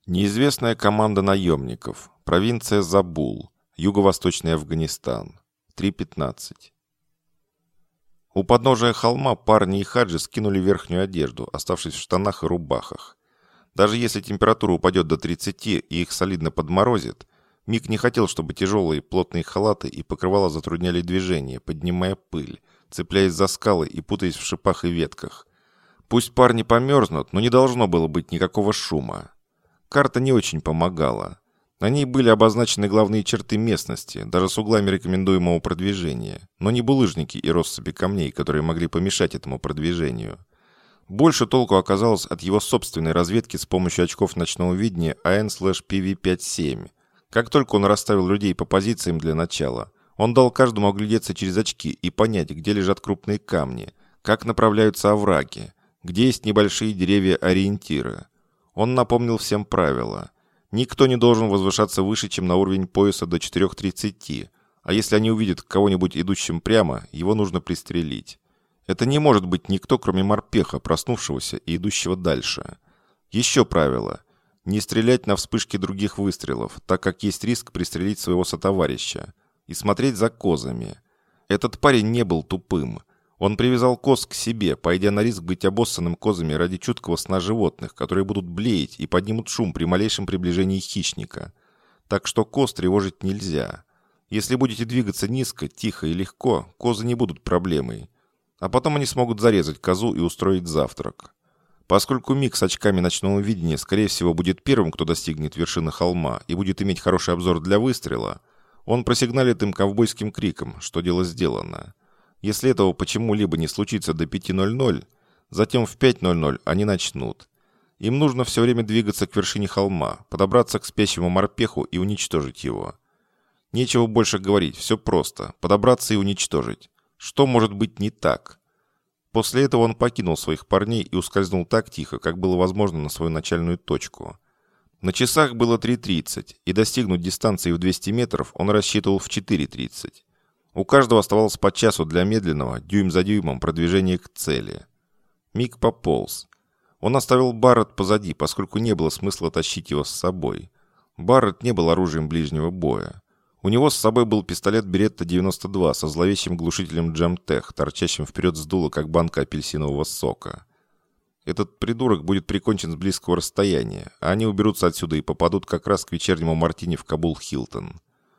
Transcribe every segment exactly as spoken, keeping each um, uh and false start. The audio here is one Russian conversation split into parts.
Неизвестная команда наемников. Провинция Забул. Юго-восточный Афганистан. три пятнадцать. У подножия холма парни и Хаджи скинули верхнюю одежду, оставшись в штанах и рубахах. Даже если температура упадет до тридцати и их солидно подморозит, Мик не хотел, чтобы тяжелые плотные халаты и покрывала затрудняли движение, поднимая пыль, цепляясь за скалы и путаясь в шипах и ветках. Пусть парни померзнут, но не должно было быть никакого шума. Карта не очень помогала. На ней были обозначены главные черты местности, даже с углами рекомендуемого продвижения, но не булыжники и россыпи камней, которые могли помешать этому продвижению. Больше толку оказалось от его собственной разведки с помощью очков ночного видения эй эн пи ви пять семь. Как только он расставил людей по позициям для начала, он дал каждому оглядеться через очки и понять, где лежат крупные камни, как направляются овраги, где есть небольшие деревья-ориентиры. Он напомнил всем правила. Никто не должен возвышаться выше, чем на уровень пояса до четырёх тридцати, а если они увидят кого-нибудь идущим прямо, его нужно пристрелить. Это не может быть никто, кроме морпеха, проснувшегося и идущего дальше. Еще правило. Не стрелять на вспышки других выстрелов, так как есть риск пристрелить своего сотоварища. И смотреть за козами. Этот парень не был тупым. Он привязал коз к себе, пойдя на риск быть обоссанным козами ради чуткого сна животных, которые будут блеять и поднимут шум при малейшем приближении хищника. Так что коз тревожить нельзя. Если будете двигаться низко, тихо и легко, козы не будут проблемой. А потом они смогут зарезать козу и устроить завтрак. Поскольку Мик с очками ночного видения, скорее всего, будет первым, кто достигнет вершины холма и будет иметь хороший обзор для выстрела, он просигналит им ковбойским криком, что дело сделано. Если этого почему-либо не случится до пяти ноль-ноль, затем в пять ноль-ноль они начнут. Им нужно все время двигаться к вершине холма, подобраться к спящему морпеху и уничтожить его. Нечего больше говорить, все просто. Подобраться и уничтожить. Что может быть не так? После этого он покинул своих парней и ускользнул так тихо, как было возможно на свою начальную точку. На часах было три тридцать, и достигнуть дистанции в двести метров он рассчитывал в четыре тридцать. У каждого оставалось по часу для медленного, дюйм за дюймом, продвижения к цели. Мик пополз. Он оставил Барретт позади, поскольку не было смысла тащить его с собой. Барретт не был оружием ближнего боя. У него с собой был пистолет Беретта девяносто два со зловещим глушителем Джемтех, торчащим вперед с дула, как банка апельсинового сока. Этот придурок будет прикончен с близкого расстояния, а они уберутся отсюда и попадут как раз к вечернему мартини в Кабул-Хилтон.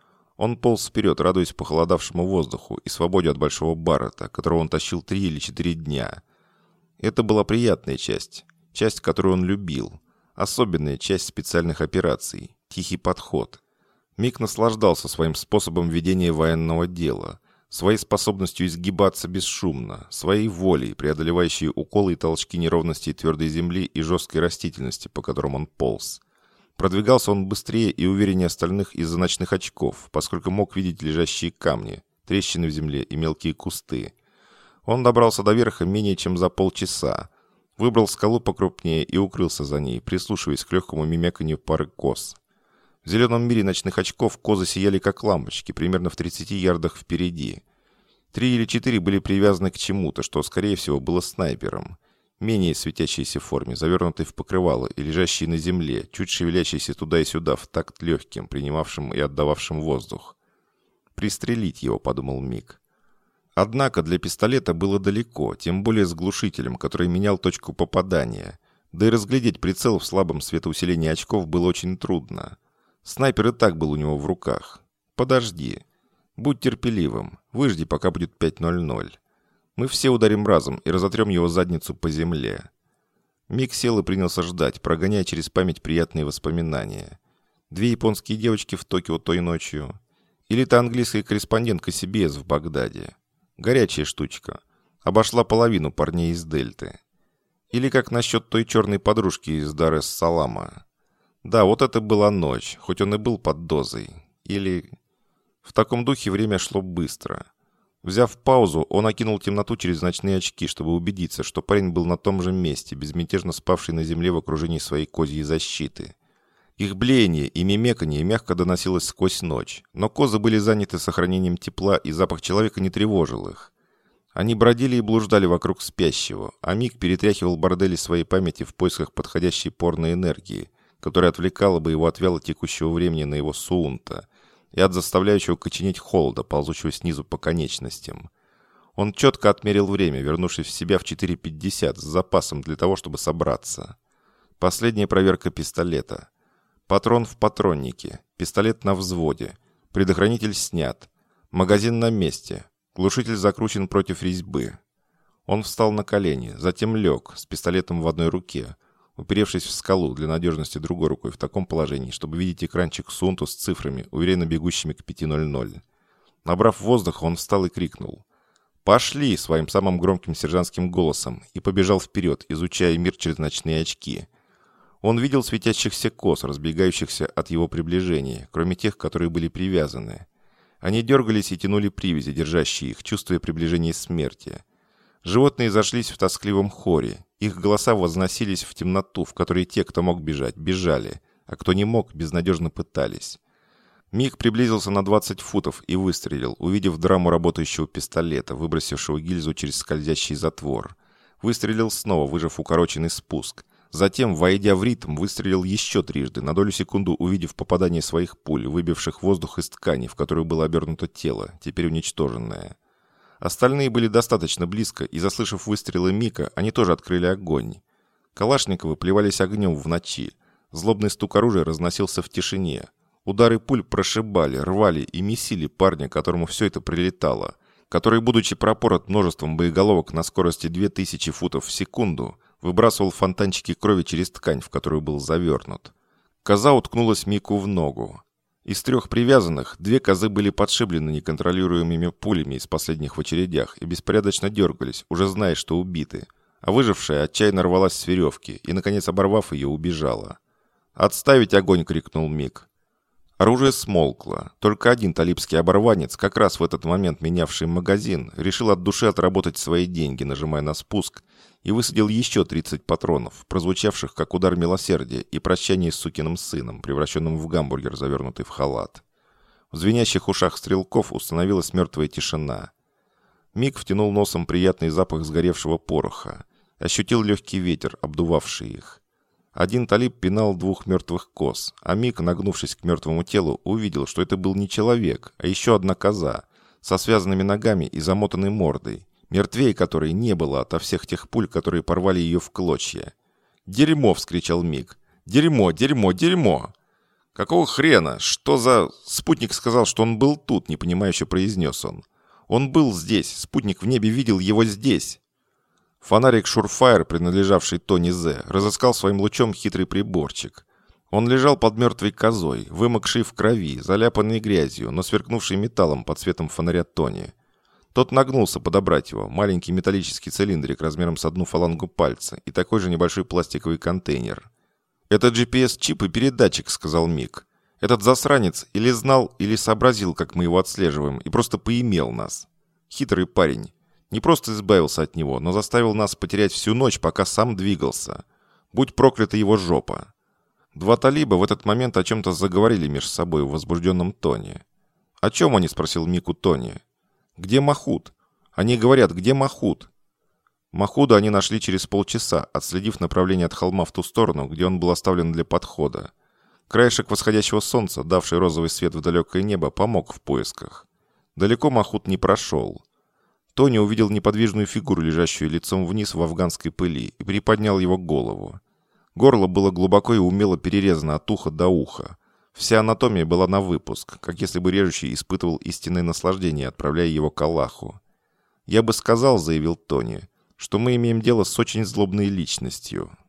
Он полз вперед, радуясь похолодавшему воздуху и свободе от большого Барретта, которого он тащил три или четыре дня. Это была приятная часть, часть, которую он любил, особенная часть специальных операций, тихий подход. Мик наслаждался своим способом ведения военного дела, своей способностью изгибаться бесшумно, своей волей, преодолевающей уколы и толчки неровностей твердой земли и жесткой растительности, по которым он полз. Продвигался он быстрее и увереннее остальных из-за ночных очков, поскольку мог видеть лежащие камни, трещины в земле и мелкие кусты. Он добрался до верха менее чем за полчаса, выбрал скалу покрупнее и укрылся за ней, прислушиваясь к легкому мимяканью пары коз. В зеленом мире ночных очков козы сияли как лампочки, примерно в тридцати ярдах впереди. Три или четыре были привязаны к чему-то, что, скорее всего, было снайпером. Менее светящейся форме, завернутой в покрывало и лежащей на земле, чуть шевелящейся туда и сюда в такт легким, принимавшим и отдававшим воздух. «Пристрелить его», — подумал Мик. Однако для пистолета было далеко, тем более с глушителем, который менял точку попадания. Да и разглядеть прицел в слабом светоусилении очков было очень трудно. Снайпер и так был у него в руках. «Подожди. Будь терпеливым. Выжди, пока будет пять ноль-ноль. Мы все ударим разом и разотрем его задницу по земле». Мик сел и принялся ждать, прогоняя через память приятные воспоминания. Две японские девочки в Токио той ночью. Или та английская корреспондентка си би эс в Багдаде. Горячая штучка. Обошла половину парней из Дельты. Или как насчет той черной подружки из Дар-эс-Салама. Да, вот это была ночь, хоть он и был под дозой. Или... В таком духе время шло быстро. Взяв паузу, он окинул темноту через ночные очки, чтобы убедиться, что парень был на том же месте, безмятежно спавший на земле в окружении своей козьей защиты. Их блеяние и мимеканье мягко доносилось сквозь ночь, но козы были заняты сохранением тепла, и запах человека не тревожил их. Они бродили и блуждали вокруг спящего, а Мик перетряхивал бордели своей памяти в поисках подходящей порной энергии, которое отвлекало бы его от вяло текущего времени на его суунта и от заставляющего коченеть холода, ползущего снизу по конечностям. Он четко отмерил время, вернувшись в себя в четыре пятьдесят, с запасом для того, чтобы собраться. Последняя проверка пистолета. Патрон в патроннике, пистолет на взводе, предохранитель снят, магазин на месте, глушитель закручен против резьбы. Он встал на колени, затем лег, с пистолетом в одной руке, уперевшись в скалу, для надежности другой рукой в таком положении, чтобы видеть экранчик Сунту с цифрами, уверенно бегущими к пяти ноль ноль. Набрав воздуха, он встал и крикнул: «Пошли!» своим самым громким сержантским голосом и побежал вперед, изучая мир через ночные очки. Он видел светящихся коз, разбегающихся от его приближения, кроме тех, которые были привязаны. Они дергались и тянули привязи, держащие их, чувствуя приближение смерти. Животные зашлись в тоскливом хоре. Их голоса возносились в темноту, в которой те, кто мог бежать, бежали, а кто не мог, безнадежно пытались. Мик приблизился на двадцать футов и выстрелил, увидев драму работающего пистолета, выбросившего гильзу через скользящий затвор. Выстрелил снова, выжав укороченный спуск. Затем, войдя в ритм, выстрелил еще трижды, на долю секунду увидев попадание своих пуль, выбивших воздух из ткани, в которую было обернуто тело, теперь уничтоженное. Остальные были достаточно близко, и, заслышав выстрелы Мика, они тоже открыли огонь. Калашниковы плевались огнем в ночи. Злобный стук оружия разносился в тишине. Удары пуль прошибали, рвали и месили парня, которому все это прилетало, который, будучи пропорот множеством боеголовок на скорости две тысячи футов в секунду, выбрасывал фонтанчики крови через ткань, в которую был завернут. Коза уткнулась Мику в ногу. Из трех привязанных, две козы были подшиблены неконтролируемыми пулями из последних в очередях и беспорядочно дергались, уже зная, что убиты, а выжившая отчаянно рвалась с веревки и, наконец, оборвав ее, убежала. «Отставить огонь!» — крикнул Мик. Оружие смолкло. Только один талибский оборванец, как раз в этот момент менявший магазин, решил от души отработать свои деньги, нажимая на спуск, и высадил еще тридцать патронов, прозвучавших как удар милосердия и прощание с сукиным сыном, превращенным в гамбургер, завернутый в халат. В звенящих ушах стрелков установилась мертвая тишина. Мик втянул носом приятный запах сгоревшего пороха, ощутил легкий ветер, обдувавший их. Один талиб пинал двух мертвых коз, а Мик, нагнувшись к мертвому телу, увидел, что это был не человек, а еще одна коза, со связанными ногами и замотанной мордой, мертвей которой не было ото всех тех пуль, которые порвали ее в клочья. «Дерьмо!» — вскричал Мик. «Дерьмо! Дерьмо! Дерьмо!» «Какого хрена? Что за...» Спутник сказал, что он был тут, непонимающе произнес он. «Он был здесь. Спутник в небе видел его здесь». Фонарик Шурфайр, принадлежавший Тони Зе, разыскал своим лучом хитрый приборчик. Он лежал под мертвой козой, вымокший в крови, заляпанный грязью, но сверкнувший металлом под светом фонаря Тони. Тот нагнулся подобрать его, маленький металлический цилиндрик размером с одну фалангу пальца и такой же небольшой пластиковый контейнер. «Это джи пи эс-чип и передатчик», — сказал Мик. «Этот засранец или знал, или сообразил, как мы его отслеживаем, и просто поимел нас. Хитрый парень. Не просто избавился от него, но заставил нас потерять всю ночь, пока сам двигался. Будь проклята его жопа». Два талиба в этот момент о чем-то заговорили между собой в возбужденном тоне. «О чем они?» — спросил Мику Тони. «Где Махут? Они говорят, где Махут?» Махуда они нашли через полчаса, отследив направление от холма в ту сторону, где он был оставлен для подхода. Краешек восходящего солнца, давший розовый свет в далекое небо, помог в поисках. Далеко Махут не прошел. Тони увидел неподвижную фигуру, лежащую лицом вниз в афганской пыли, и приподнял его голову. Горло было глубоко и умело перерезано от уха до уха. Вся анатомия была на выпуск, как если бы режущий испытывал истинное наслаждение, отправляя его к Аллаху. «Я бы сказал, — заявил Тони, — что мы имеем дело с очень злобной личностью.